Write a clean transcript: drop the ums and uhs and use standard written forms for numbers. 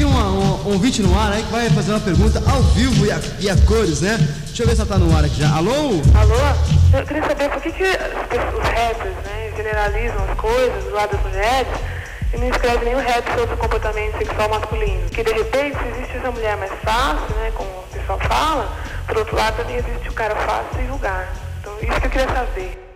Tem um ouvinte no ar aí que vai fazer uma pergunta ao vivo e a cores, né? Deixa eu ver se ela tá no ar aqui já. Alô? Alô? Eu queria saber por que os rappers, né, generalizam as coisas do lado das mulheres e não escrevem nenhum rap sobre o comportamento sexual masculino. Que de repente, se existe essa mulher mais fácil, né, como o pessoal fala, por outro lado também existe o cara fácil sem julgar. Então, isso que eu queria saber.